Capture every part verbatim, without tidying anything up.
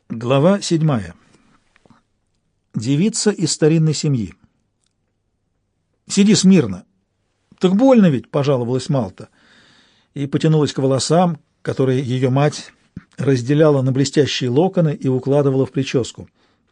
Глава седьмая. Девица из старинной семьи. «Сиди смирно». «Так больно ведь», — пожаловалась Малта, и потянулась к волосам, которые ее мать разделяла на блестящие локоны и укладывала в прическу.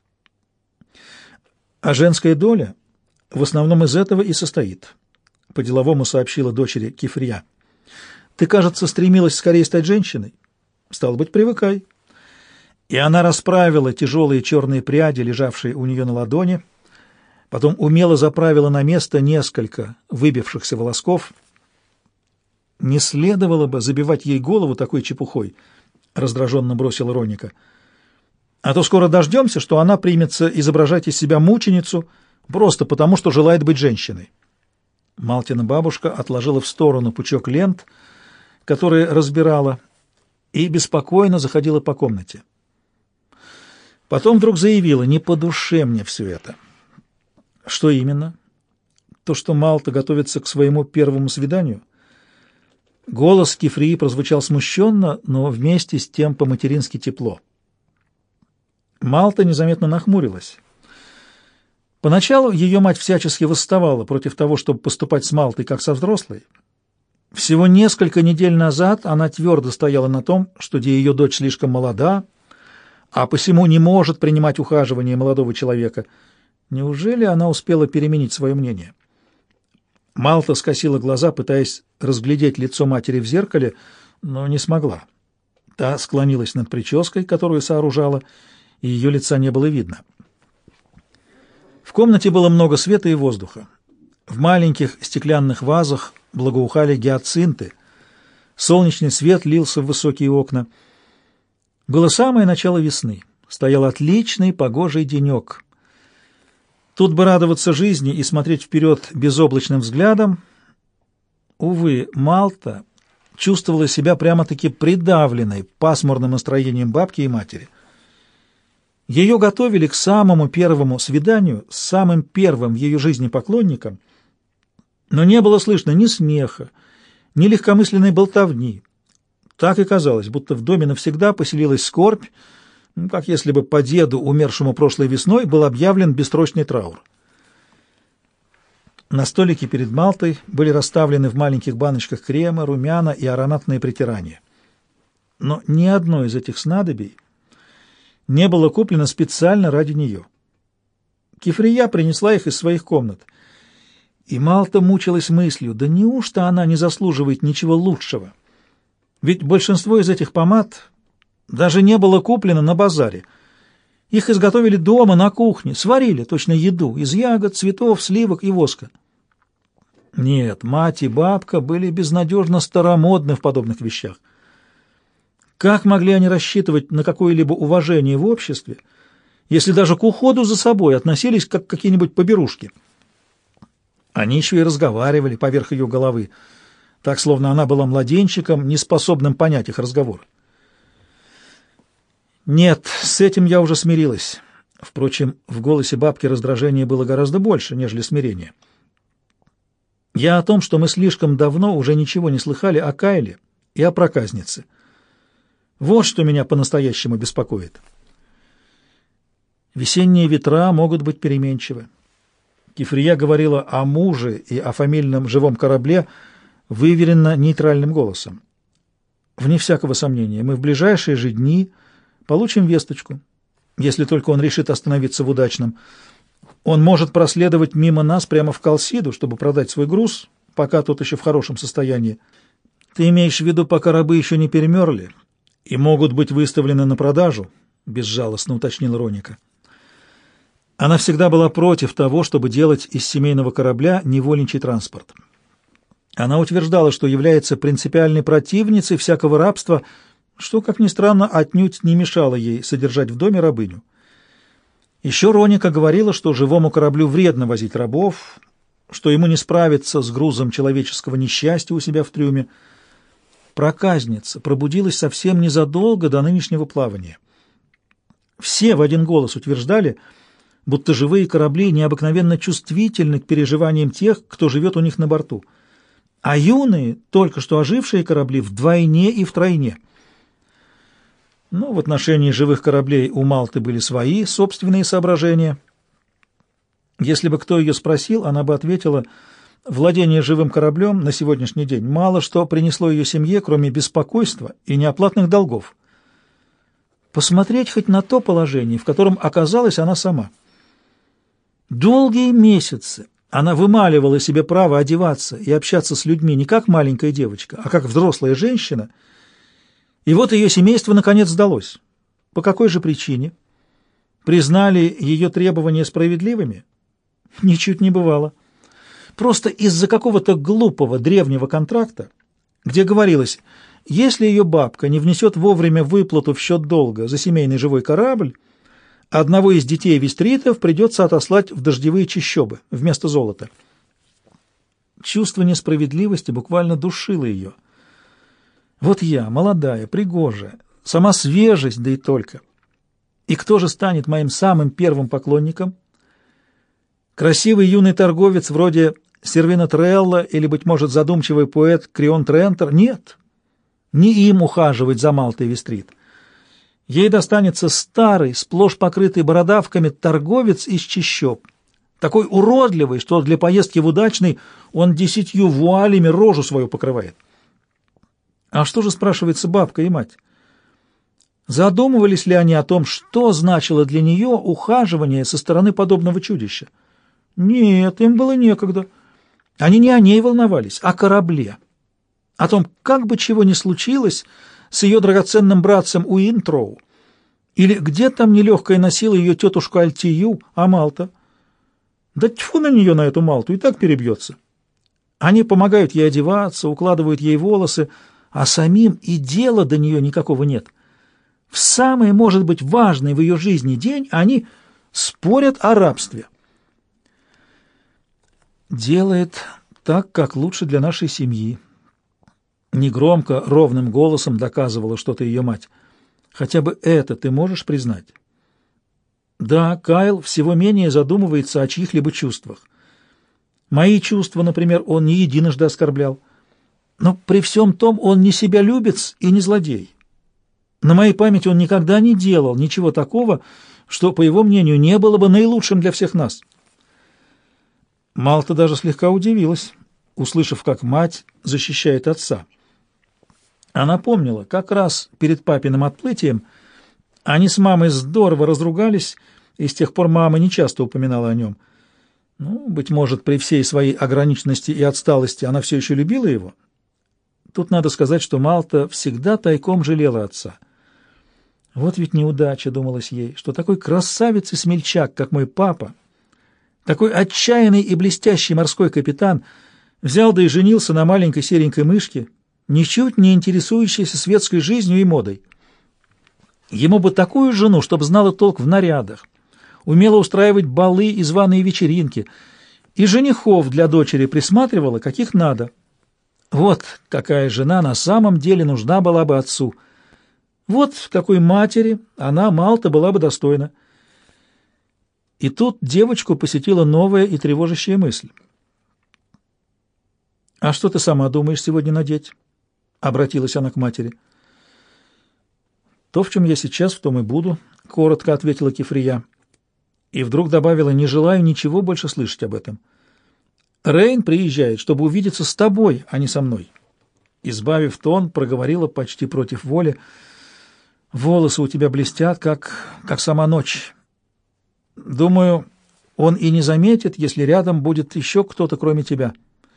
«А женская доля в основном из этого и состоит», — по-деловому сообщила дочери Кифрия. «Ты, кажется, стремилась скорее стать женщиной. Стало быть, привыкай». И она расправила тяжелые черные пряди, лежавшие у нее на ладони, потом умело заправила на место несколько выбившихся волосков. «Не следовало бы забивать ей голову такой чепухой», — раздраженно бросила Роника. «А то скоро дождемся, что она примется изображать из себя мученицу просто потому, что желает быть женщиной». Малтина бабушка отложила в сторону пучок лент, которые разбирала, и беспокойно заходила по комнате. Потом вдруг заявила: «Не по душе мне все это». «Что именно?» «То, что Малта готовится к своему первому свиданию?» Голос Кифрии прозвучал смущенно, но вместе с тем по-матерински тепло. Малта незаметно нахмурилась. Поначалу ее мать всячески восставала против того, чтобы поступать с Малтой как со взрослой. Всего несколько недель назад она твердо стояла на том, что ее дочь слишком молода, а посему не может принимать ухаживание молодого человека. Неужели она успела переменить свое мнение? Малта скосила глаза, пытаясь разглядеть лицо матери в зеркале, но не смогла. Та склонилась над прической, которую сооружала, и ее лица не было видно. В комнате было много света и воздуха. В маленьких стеклянных вазах благоухали гиацинты. Солнечный свет лился в высокие окна. Было самое начало весны. Стоял отличный погожий денек. Тут бы радоваться жизни и смотреть вперед безоблачным взглядом. Увы, Малта чувствовала себя прямо-таки придавленной пасмурным настроением бабки и матери. Ее готовили к самому первому свиданию с самым первым в ее жизни поклонником, но не было слышно ни смеха, ни легкомысленной болтовни. Так и казалось, будто в доме навсегда поселилась скорбь, как если бы по деду, умершему прошлой весной, был объявлен бессрочный траур. На столике перед Малтой были расставлены в маленьких баночках крема, румяна и ароматные притирания. Но ни одно из этих снадобий не было куплено специально ради нее. Кифрия принесла их из своих комнат, и Малта мучилась мыслью: да неужто она не заслуживает ничего лучшего? Ведь большинство из этих помад даже не было куплено на базаре. Их изготовили дома, на кухне, сварили точно еду из ягод, цветов, сливок и воска. Нет, мать и бабка были безнадежно старомодны в подобных вещах. Как могли они рассчитывать на какое-либо уважение в обществе, если даже к уходу за собой относились как какие-нибудь поберушки? Они еще и разговаривали поверх ее головы, так, словно она была младенчиком, неспособным понять их разговор. Нет, с этим я уже смирилась. Впрочем, в голосе бабки раздражение было гораздо больше, нежели смирение. Я о том, что мы слишком давно уже ничего не слыхали о Кайле и о проказнице. Вот что меня по-настоящему беспокоит. Весенние ветра могут быть переменчивы. Кифрия говорила о муже и о фамильном живом корабле выверенно нейтральным голосом. Вне всякого сомнения, мы в ближайшие же дни получим весточку, если только он решит остановиться в Удачном. Он может проследовать мимо нас прямо в Калсиду, чтобы продать свой груз, пока тот еще в хорошем состоянии. Ты имеешь в виду, пока рабы еще не перемерли и могут быть выставлены на продажу? Безжалостно уточнила Роника. Она всегда была против того, чтобы делать из семейного корабля невольничий транспорт. Она утверждала, что является принципиальной противницей всякого рабства, что, как ни странно, отнюдь не мешало ей содержать в доме рабыню. Еще Роника говорила, что живому кораблю вредно возить рабов, что ему не справиться с грузом человеческого несчастья у себя в трюме. Проказница пробудилась совсем незадолго до нынешнего плавания. Все в один голос утверждали, будто живые корабли необыкновенно чувствительны к переживаниям тех, кто живет у них на борту, а юные, только что ожившие корабли вдвойне и втройне. Но в отношении живых кораблей у Малты были свои собственные соображения. Если бы кто ее спросил, она бы ответила: владение живым кораблем на сегодняшний день мало что принесло ее семье, кроме беспокойства и неоплатных долгов. Посмотреть хоть на то положение, в котором оказалась она сама. Долгие месяцы она вымаливала себе право одеваться и общаться с людьми не как маленькая девочка, а как взрослая женщина, и вот ее семейство наконец сдалось. По какой же причине? Признали ее требования справедливыми? Ничуть не бывало. Просто из-за какого-то глупого древнего контракта, где говорилось: если ее бабка не внесет вовремя выплату в счет долга за семейный живой корабль, одного из детей вестритов придется отослать в дождевые чащобы вместо золота. Чувство несправедливости буквально душило ее. Вот я, молодая, пригожая, сама свежесть, да и только. И кто же станет моим самым первым поклонником? Красивый юный торговец вроде Сервина Трелла или, быть может, задумчивый поэт Крион Трентер? Нет, не им ухаживать за Малтой Вестрит. Ей достанется старый, сплошь покрытый бородавками торговец из чащоб, такой уродливый, что для поездки в Удачный он десятью вуалями рожу свою покрывает. А что же, спрашивается, бабка и мать? Задумывались ли они о том, что значило для нее ухаживание со стороны подобного чудища? Нет, им было некогда. Они не о ней волновались, а о корабле. О том, как бы чего ни случилось с ее драгоценным братцем Уинтроу, или где там нелегкая носила ее тетушку Альтию, а Малта? Да тьфу на нее, на эту Малту, и так перебьется. Они помогают ей одеваться, укладывают ей волосы, а самим и дела до нее никакого нет. В самый, может быть, важный в ее жизни день они спорят о рабстве. «Делает так, как лучше для нашей семьи», — негромко, ровным голосом доказывала что-то ее мать. «Хотя бы это ты можешь признать?» Да, Кайл всего менее задумывается о чьих-либо чувствах. Мои чувства, например, он не единожды оскорблял. Но при всем том он не себялюбец и не злодей. На моей памяти он никогда не делал ничего такого, что, по его мнению, не было бы наилучшим для всех нас. Малта даже слегка удивилась, услышав, как мать защищает отца. Она помнила, как раз перед папиным отплытием они с мамой здорово разругались, и с тех пор мама нечасто упоминала о нем. Ну, быть может, при всей своей ограниченности и отсталости она все еще любила его. Тут надо сказать, что Малта всегда тайком жалела отца. Вот ведь неудача, думалось ей, что такой красавец и смельчак, как мой папа, такой отчаянный и блестящий морской капитан, взял да и женился на маленькой серенькой мышке, ничуть не интересующейся светской жизнью и модой. Ему бы такую жену, чтобы знала толк в нарядах, умела устраивать балы и званые вечеринки, и женихов для дочери присматривала, каких надо. Вот какая жена на самом деле нужна была бы отцу. Вот какой матери она, Малта, была бы достойна. И тут девочку посетила новая и тревожащая мысль. «А что ты сама думаешь сегодня надеть?» — обратилась она к матери. «То, в чем я сейчас, в том и буду», — коротко ответила Кифрия. И вдруг добавила: «Не желаю ничего больше слышать об этом. Рейн приезжает, чтобы увидеться с тобой, а не со мной». Избавив тон, проговорила почти против воли: «Волосы у тебя блестят, как, как сама ночь. Думаю, он и не заметит, если рядом будет еще кто-то, кроме тебя».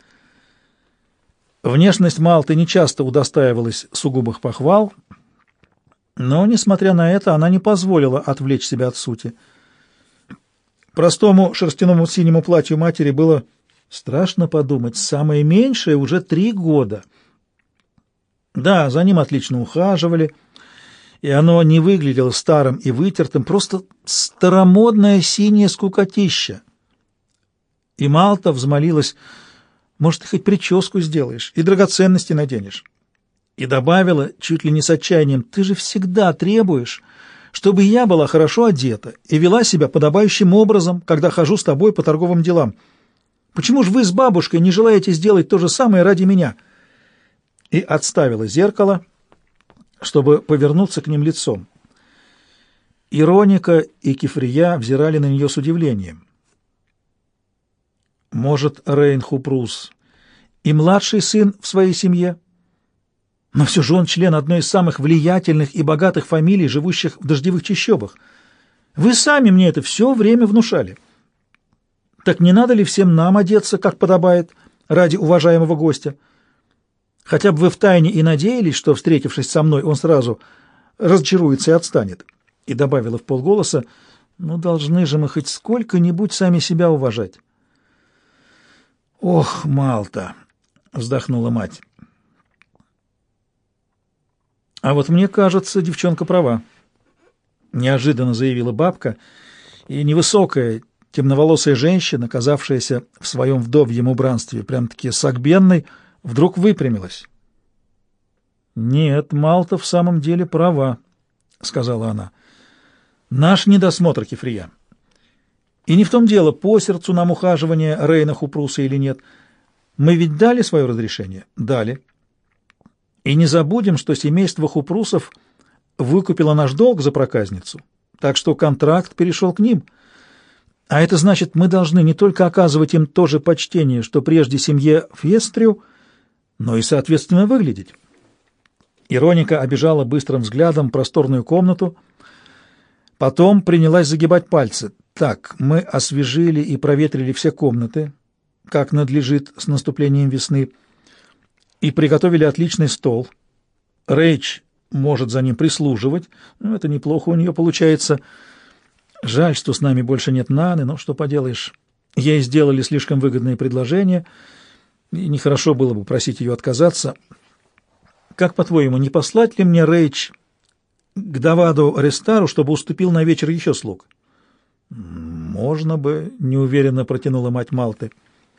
Внешность Малты нечасто удостаивалась сугубых похвал, но, несмотря на это, она не позволила отвлечь себя от сути. Простому шерстяному синему платью матери было, страшно подумать, самое меньшее уже три года. Да, за ним отлично ухаживали, и оно не выглядело старым и вытертым, просто старомодное синее скукотища. И Малта взмолилась: «Может, ты хоть прическу сделаешь и драгоценности наденешь?» И добавила чуть ли не с отчаянием: «Ты же всегда требуешь, чтобы я была хорошо одета и вела себя подобающим образом, когда хожу с тобой по торговым делам. Почему же вы с бабушкой не желаете сделать то же самое ради меня?» И отставила зеркало, чтобы повернуться к ним лицом. Ироника и Кифрия взирали на нее с удивлением. Может, Рейн Хупрус и младший сын в своей семье? Но все же он член одной из самых влиятельных и богатых фамилий, живущих в дождевых чащобах. Вы сами мне это все время внушали. Так не надо ли всем нам одеться, как подобает, ради уважаемого гостя? Хотя бы вы втайне и надеялись, что, встретившись со мной, он сразу разочаруется и отстанет. И добавила вполголоса: ну, должны же мы хоть сколько-нибудь сами себя уважать. «Ох, Малта!» — вздохнула мать. «А вот мне кажется, девчонка права», — неожиданно заявила бабка, и невысокая, темноволосая женщина, казавшаяся в своем вдовьем убранстве прям-таки сагбенной, вдруг выпрямилась. «Нет, Малта в самом деле права», — сказала она. «Наш недосмотр, Кифрия. И не в том дело, по сердцу нам ухаживание Рейна Хупруса или нет. Мы ведь дали свое разрешение?» «Дали. И не забудем, что семейство Хупрусов выкупило наш долг за проказницу, так что контракт перешел к ним. А это значит, мы должны не только оказывать им то же почтение, что прежде семье Фестрю, но и, соответственно, выглядеть». Ироника обежала быстрым взглядом просторную комнату, потом принялась загибать пальцы. «Так, мы освежили и проветрили все комнаты, как надлежит с наступлением весны, и приготовили отличный стол. Рэйч может за ним прислуживать. Ну, это неплохо у нее получается. Жаль, что с нами больше нет Наны, но что поделаешь. Ей сделали слишком выгодные предложения, и нехорошо было бы просить ее отказаться. Как, по-твоему, не послать ли мне Рэйч к Даваду Рестару, чтобы уступил на вечер еще слуг?» «Можно бы», — неуверенно протянула мать Малты.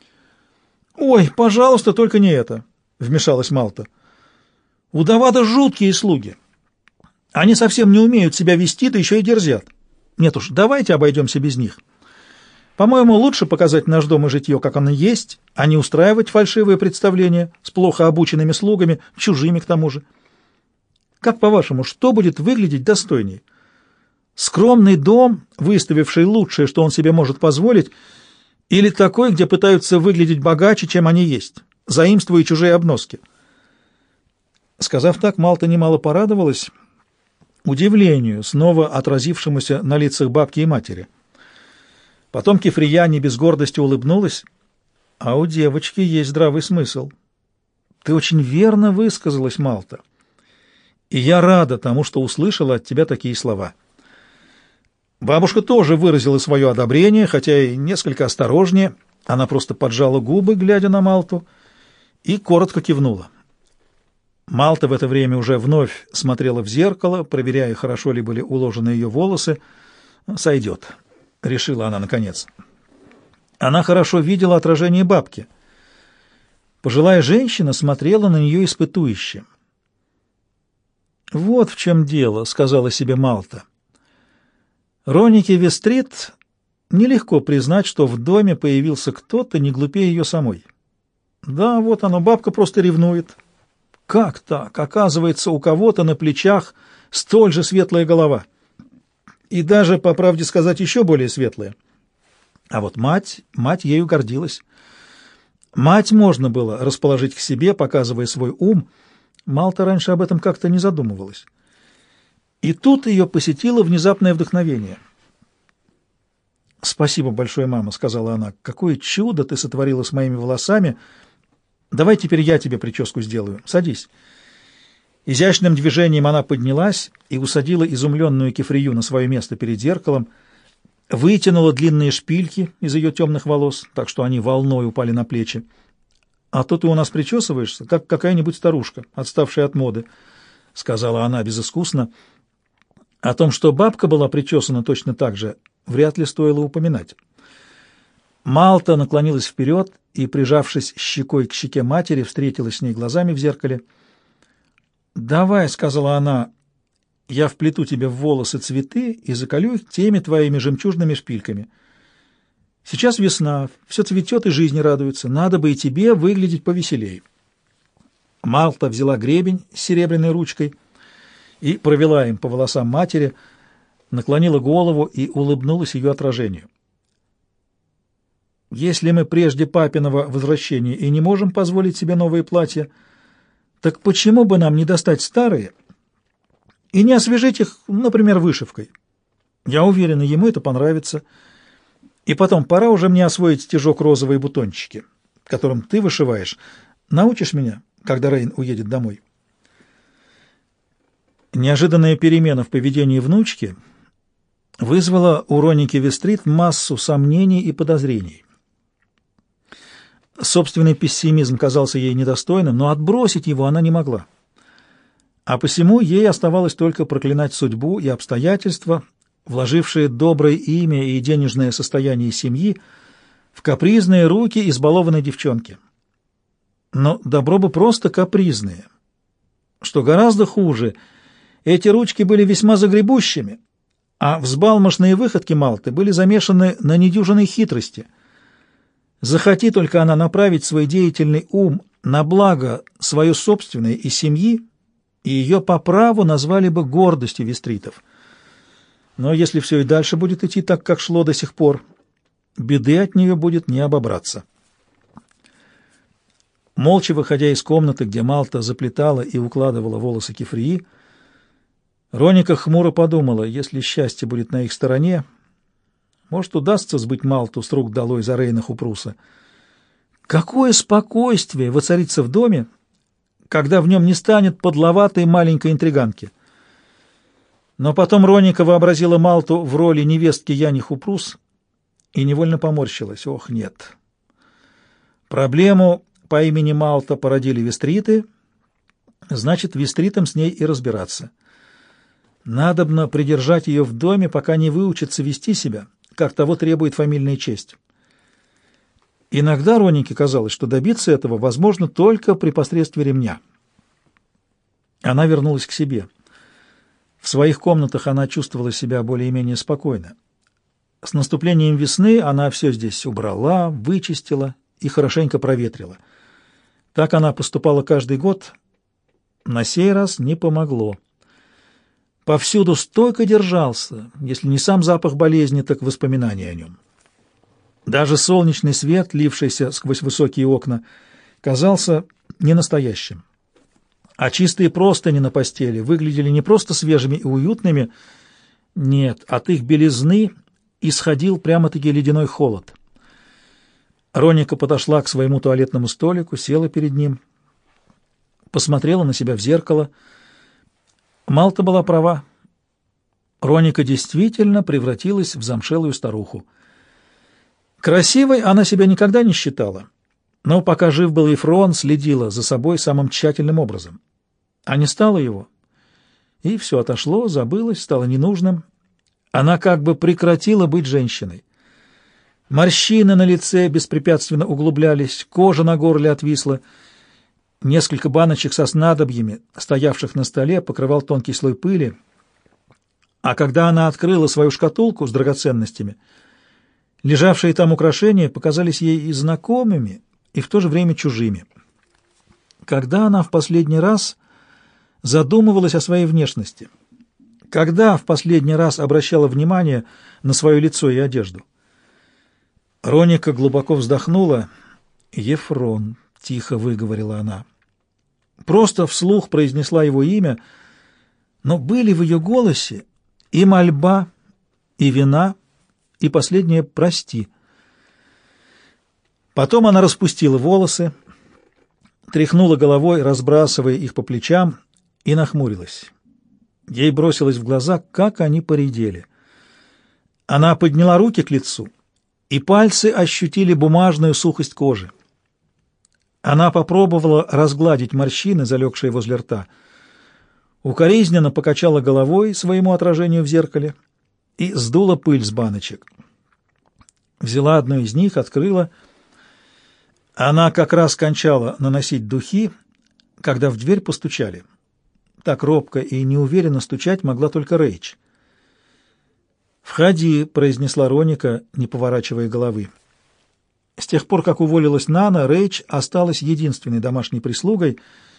«Ой, пожалуйста, только не это», — вмешалась Малта. «У Давада жуткие слуги. Они совсем не умеют себя вести, да еще и дерзят. Нет уж, давайте обойдемся без них. По-моему, лучше показать наш дом и житье, как оно есть, а не устраивать фальшивые представления с плохо обученными слугами, чужими к тому же. Как, по-вашему, что будет выглядеть достойней? Скромный дом, выставивший лучшее, что он себе может позволить, или такой, где пытаются выглядеть богаче, чем они есть, заимствуя чужие обноски?» Сказав так, Малта немало порадовалась удивлению, снова отразившемуся на лицах бабки и матери. Потом Кифрия не без гордости улыбнулась. «А у девочки есть здравый смысл. Ты очень верно высказалась, Малта. И я рада тому, что услышала от тебя такие слова». Бабушка тоже выразила свое одобрение, хотя и несколько осторожнее. Она просто поджала губы, глядя на Малту, и коротко кивнула. Малта в это время уже вновь смотрела в зеркало, проверяя, хорошо ли были уложены ее волосы. «Сойдет», — решила она наконец. Она хорошо видела отражение бабки. Пожилая женщина смотрела на нее испытующе. «Вот в чем дело», — сказала себе Малта. Ронике Вестрит нелегко признать, что в доме появился кто-то не глупее ее самой. Да, вот оно, бабка просто ревнует. Как так? Оказывается, у кого-то на плечах столь же светлая голова. И даже, по правде сказать, еще более светлая. А вот мать, мать ею гордилась. Мать можно было расположить к себе, показывая свой ум. Малта раньше об этом как-то не задумывалась. И тут ее посетило внезапное вдохновение. «Спасибо большое, мама», — сказала она. «Какое чудо ты сотворила с моими волосами! Давай теперь я тебе прическу сделаю. Садись». Изящным движением она поднялась и усадила изумленную Кифрию на свое место перед зеркалом, вытянула длинные шпильки из ее темных волос, так что они волной упали на плечи. «А то ты у нас причесываешься, как какая-нибудь старушка, отставшая от моды», — сказала она безыскусно. О том, что бабка была причесана точно так же, вряд ли стоило упоминать. Малта наклонилась вперед и, прижавшись щекой к щеке матери, встретилась с ней глазами в зеркале. «Давай», — сказала она, — «я вплету тебе в волосы цветы и заколю их теми твоими жемчужными шпильками. Сейчас весна, все цветет и жизни радуется, надо бы и тебе выглядеть повеселей». Малта взяла гребень с серебряной ручкой и провела им по волосам матери, наклонила голову и улыбнулась ее отражению. «Если мы прежде папиного возвращения и не можем позволить себе новые платья, так почему бы нам не достать старые и не освежить их, например, вышивкой? Я уверена, ему это понравится. И потом, пора уже мне освоить стежок розовые бутончики, которым ты вышиваешь. Научишь меня, когда Рейн уедет домой?» Неожиданная перемена в поведении внучки вызвала у Роники Вестрит массу сомнений и подозрений. Собственный пессимизм казался ей недостойным, но отбросить его она не могла. А посему ей оставалось только проклинать судьбу и обстоятельства, вложившие доброе имя и денежное состояние семьи в капризные руки избалованной девчонки. Но добро бы просто капризные. Что гораздо хуже, эти ручки были весьма загребущими, а взбалмошные выходки Малты были замешаны на недюжинной хитрости. Захоти только она направить свой деятельный ум на благо свое собственное и семьи, и ее по праву назвали бы гордостью вестритов. Но если все и дальше будет идти так, как шло до сих пор, беды от нее будет не обобраться. Молча выходя из комнаты, где Малта заплетала и укладывала волосы Кефрии, Роника хмуро подумала, если счастье будет на их стороне, может, удастся сбыть Малту с рук долой за Рейна Хупруса. Какое спокойствие воцарится в доме, когда в нем не станет подловатой маленькой интриганки! Но потом Роника вообразила Малту в роли невестки Яни Хупрус и невольно поморщилась. Ох, нет. Проблему по имени Малта породили вестриты, значит, вестритам с ней и разбираться. Надобно придержать ее в доме, пока не выучится вести себя, как того требует фамильная честь. Иногда Ронике казалось, что добиться этого возможно только при посредстве ремня. Она вернулась к себе. В своих комнатах она чувствовала себя более-менее спокойно. С наступлением весны она все здесь убрала, вычистила и хорошенько проветрила. Так она поступала каждый год. На сей раз не помогло. Повсюду стойко держался, если не сам запах болезни, так воспоминания о нем. Даже солнечный свет, лившийся сквозь высокие окна, казался ненастоящим. А чистые простыни на постели выглядели не просто свежими и уютными, нет, от их белизны исходил прямо-таки ледяной холод. Роника подошла к своему туалетному столику, села перед ним, посмотрела на себя в зеркало. Малта была права. Роника действительно превратилась в замшелую старуху. Красивой она себя никогда не считала, но пока жив был Ефрон, следила за собой самым тщательным образом. А не стало его, и все отошло, забылось, стало ненужным. Она как бы прекратила быть женщиной. Морщины на лице беспрепятственно углублялись, кожа на горле отвисла. Несколько баночек со снадобьями, стоявших на столе, покрывал тонкий слой пыли. А когда она открыла свою шкатулку с драгоценностями, лежавшие там украшения показались ей и знакомыми, и в то же время чужими. Когда она в последний раз задумывалась о своей внешности? Когда в последний раз обращала внимание на свое лицо и одежду? Роника глубоко вздохнула. «Ефрон», — тихо выговорила она. Просто вслух произнесла его имя, но были в ее голосе и мольба, и вина, и последнее «прости». Потом она распустила волосы, тряхнула головой, разбрасывая их по плечам, и нахмурилась. Ей бросилось в глаза, как они поредели. Она подняла руки к лицу, и пальцы ощутили бумажную сухость кожи. Она попробовала разгладить морщины, залегшие возле рта. Укоризненно покачала головой своему отражению в зеркале и сдула пыль с баночек. Взяла одну из них, открыла. Она как раз кончала наносить духи, когда в дверь постучали. Так робко и неуверенно стучать могла только Рейч. «Входи», — произнесла Роника, не поворачивая головы. С тех пор, как уволилась Нана, Рейч осталась единственной домашней прислугой,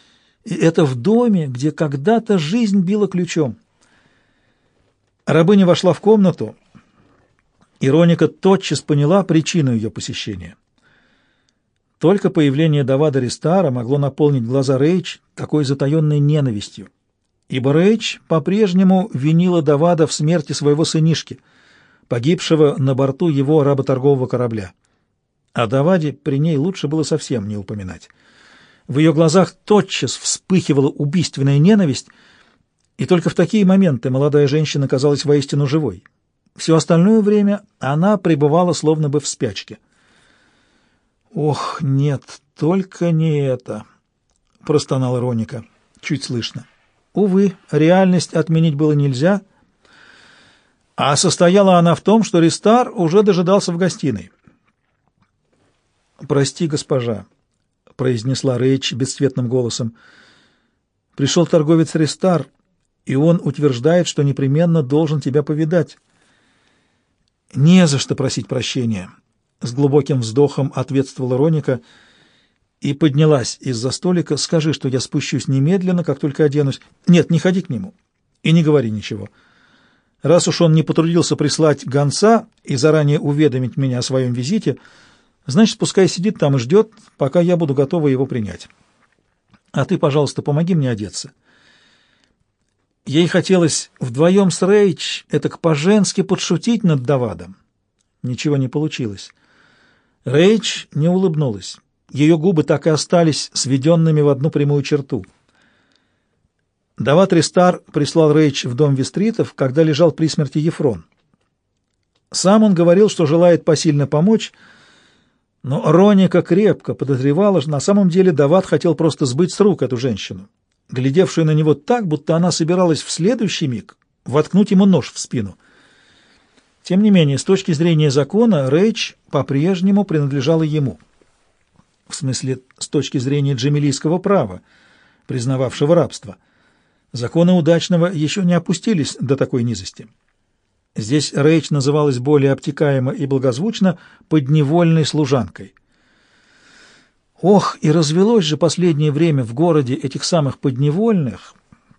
И это в доме, где когда-то жизнь била ключом. Рабыня вошла в комнату. Ироника тотчас поняла причину ее посещения. Только появление Давада Ристара могло наполнить глаза Рейч такой затаенной ненавистью, ибо Рейч по-прежнему винила Давада в смерти своего сынишки, погибшего на борту его работоргового корабля. О Даваде при ней лучше было совсем не упоминать. В ее глазах тотчас вспыхивала убийственная ненависть, и только в такие моменты молодая женщина казалась воистину живой. Все остальное время она пребывала словно бы в спячке. «Ох, нет, только не это!» — простонала Роника, чуть слышно. Увы, реальность отменить было нельзя, а состояла она в том, что Ристар уже дожидался в гостиной. «Прости, госпожа», — произнесла Рейч бесцветным голосом. «Пришел торговец Ристар, и он утверждает, что непременно должен тебя повидать». «Не за что просить прощения», — с глубоким вздохом ответствовала Роника и поднялась из-за столика. «Скажи, что я спущусь немедленно, как только оденусь. Нет, не ходи к нему и не говори ничего. Раз уж он не потрудился прислать гонца и заранее уведомить меня о своем визите, значит, пускай сидит там и ждет, пока я буду готова его принять. А ты, пожалуйста, помоги мне одеться». Ей хотелось вдвоем с Рейч этак по-женски подшутить над Давадом. Ничего не получилось. Рейч не улыбнулась. Ее губы так и остались сведенными в одну прямую черту. Давад Ристар прислал Рейч в дом Вестритов, когда лежал при смерти Ефрон. Сам он говорил, что желает посильно помочь, но Роника крепко подозревала, что на самом деле Давад хотел просто сбыть с рук эту женщину, глядевшую на него так, будто она собиралась в следующий миг воткнуть ему нож в спину. Тем не менее, с точки зрения закона, Рейч по-прежнему принадлежала ему. В смысле, с точки зрения джемилийского права, признававшего рабство. Законы Удачного еще не опустились до такой низости. Здесь Рейч называлась более обтекаемо и благозвучно подневольной служанкой. Ох, и развелось же последнее время в городе этих самых подневольных.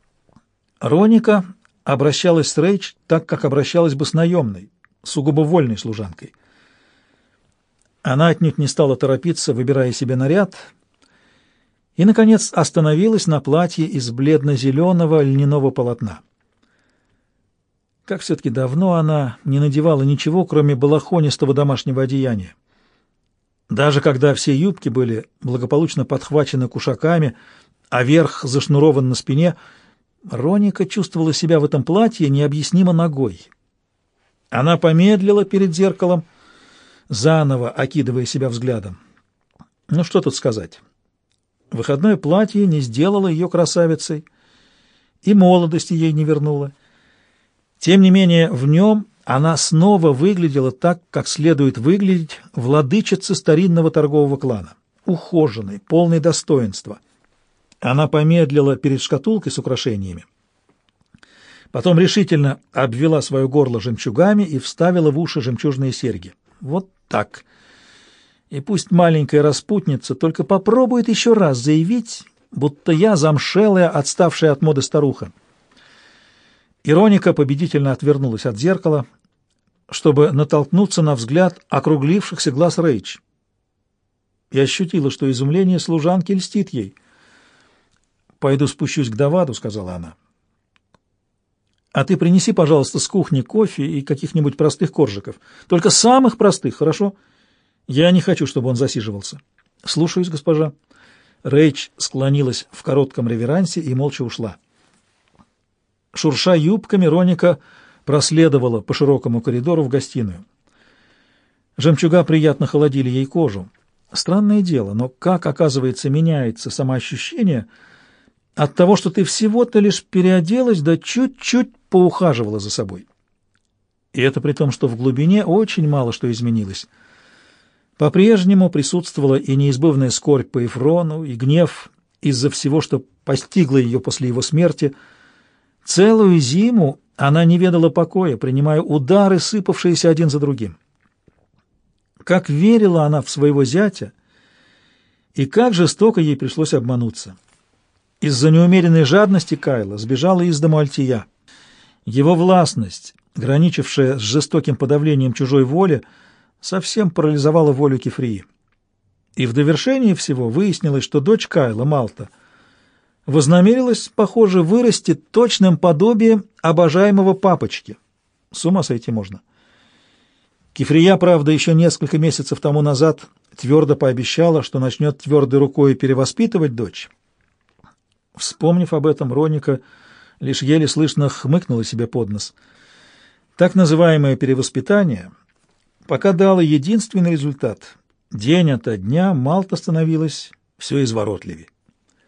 Роника обращалась с Рейч так, как обращалась бы с наемной, сугубо вольной служанкой. Она отнюдь не стала торопиться, выбирая себе наряд, и, наконец, остановилась на платье из бледно-зеленого льняного полотна. Как все-таки давно она не надевала ничего, кроме балахонистого домашнего одеяния. Даже когда все юбки были благополучно подхвачены кушаками, а верх зашнурован на спине, Роника чувствовала себя в этом платье необъяснимо нагой. Она помедлила перед зеркалом, заново окидывая себя взглядом. Ну, что тут сказать? Выходное платье не сделало ее красавицей, и молодости ей не вернуло. Тем не менее, в нем она снова выглядела так, как следует выглядеть владычице старинного торгового клана, ухоженной, полной достоинства. Она помедлила перед шкатулкой с украшениями, потом решительно обвела свое горло жемчугами и вставила в уши жемчужные серьги. Вот так. И пусть маленькая распутница только попробует еще раз заявить, будто я замшелая, отставшая от моды старуха. Ироника победительно отвернулась от зеркала, чтобы натолкнуться на взгляд округлившихся глаз Рейч, и ощутила, что изумление служанки льстит ей. «Пойду спущусь к Даваду», — сказала она. «А ты принеси, пожалуйста, с кухни кофе и каких-нибудь простых коржиков. Только самых простых, хорошо? Я не хочу, чтобы он засиживался». «Слушаюсь, госпожа». Рейч склонилась в коротком реверансе и молча ушла. Шурша юбками, Роника проследовала по широкому коридору в гостиную. Жемчуга приятно холодили ей кожу. Странное дело, но как, оказывается, меняется самоощущение от того, что ты всего-то лишь переоделась, да чуть-чуть поухаживала за собой. И это при том, что в глубине очень мало что изменилось. По-прежнему присутствовала и неизбывная скорбь по Ефрону, и гнев из-за всего, что постигло ее после его смерти. Целую зиму она не ведала покоя, принимая удары, сыпавшиеся один за другим. Как верила она в своего зятя, и как жестоко ей пришлось обмануться. Из-за неумеренной жадности Кайла сбежала из дому Альтия. Его властность, граничившая с жестоким подавлением чужой воли, совсем парализовала волю Кефрии. И в довершение всего выяснилось, что дочь Кайла, Малта, вознамерилась, похоже, вырасти точным подобием обожаемого папочки. С ума сойти можно. Кефрия, правда, еще несколько месяцев тому назад твердо пообещала, что начнет твердой рукой перевоспитывать дочь. Вспомнив об этом, Роника лишь еле слышно хмыкнула себе под нос. Так называемое перевоспитание пока дало единственный результат. День ото дня Малта становилась все изворотливее.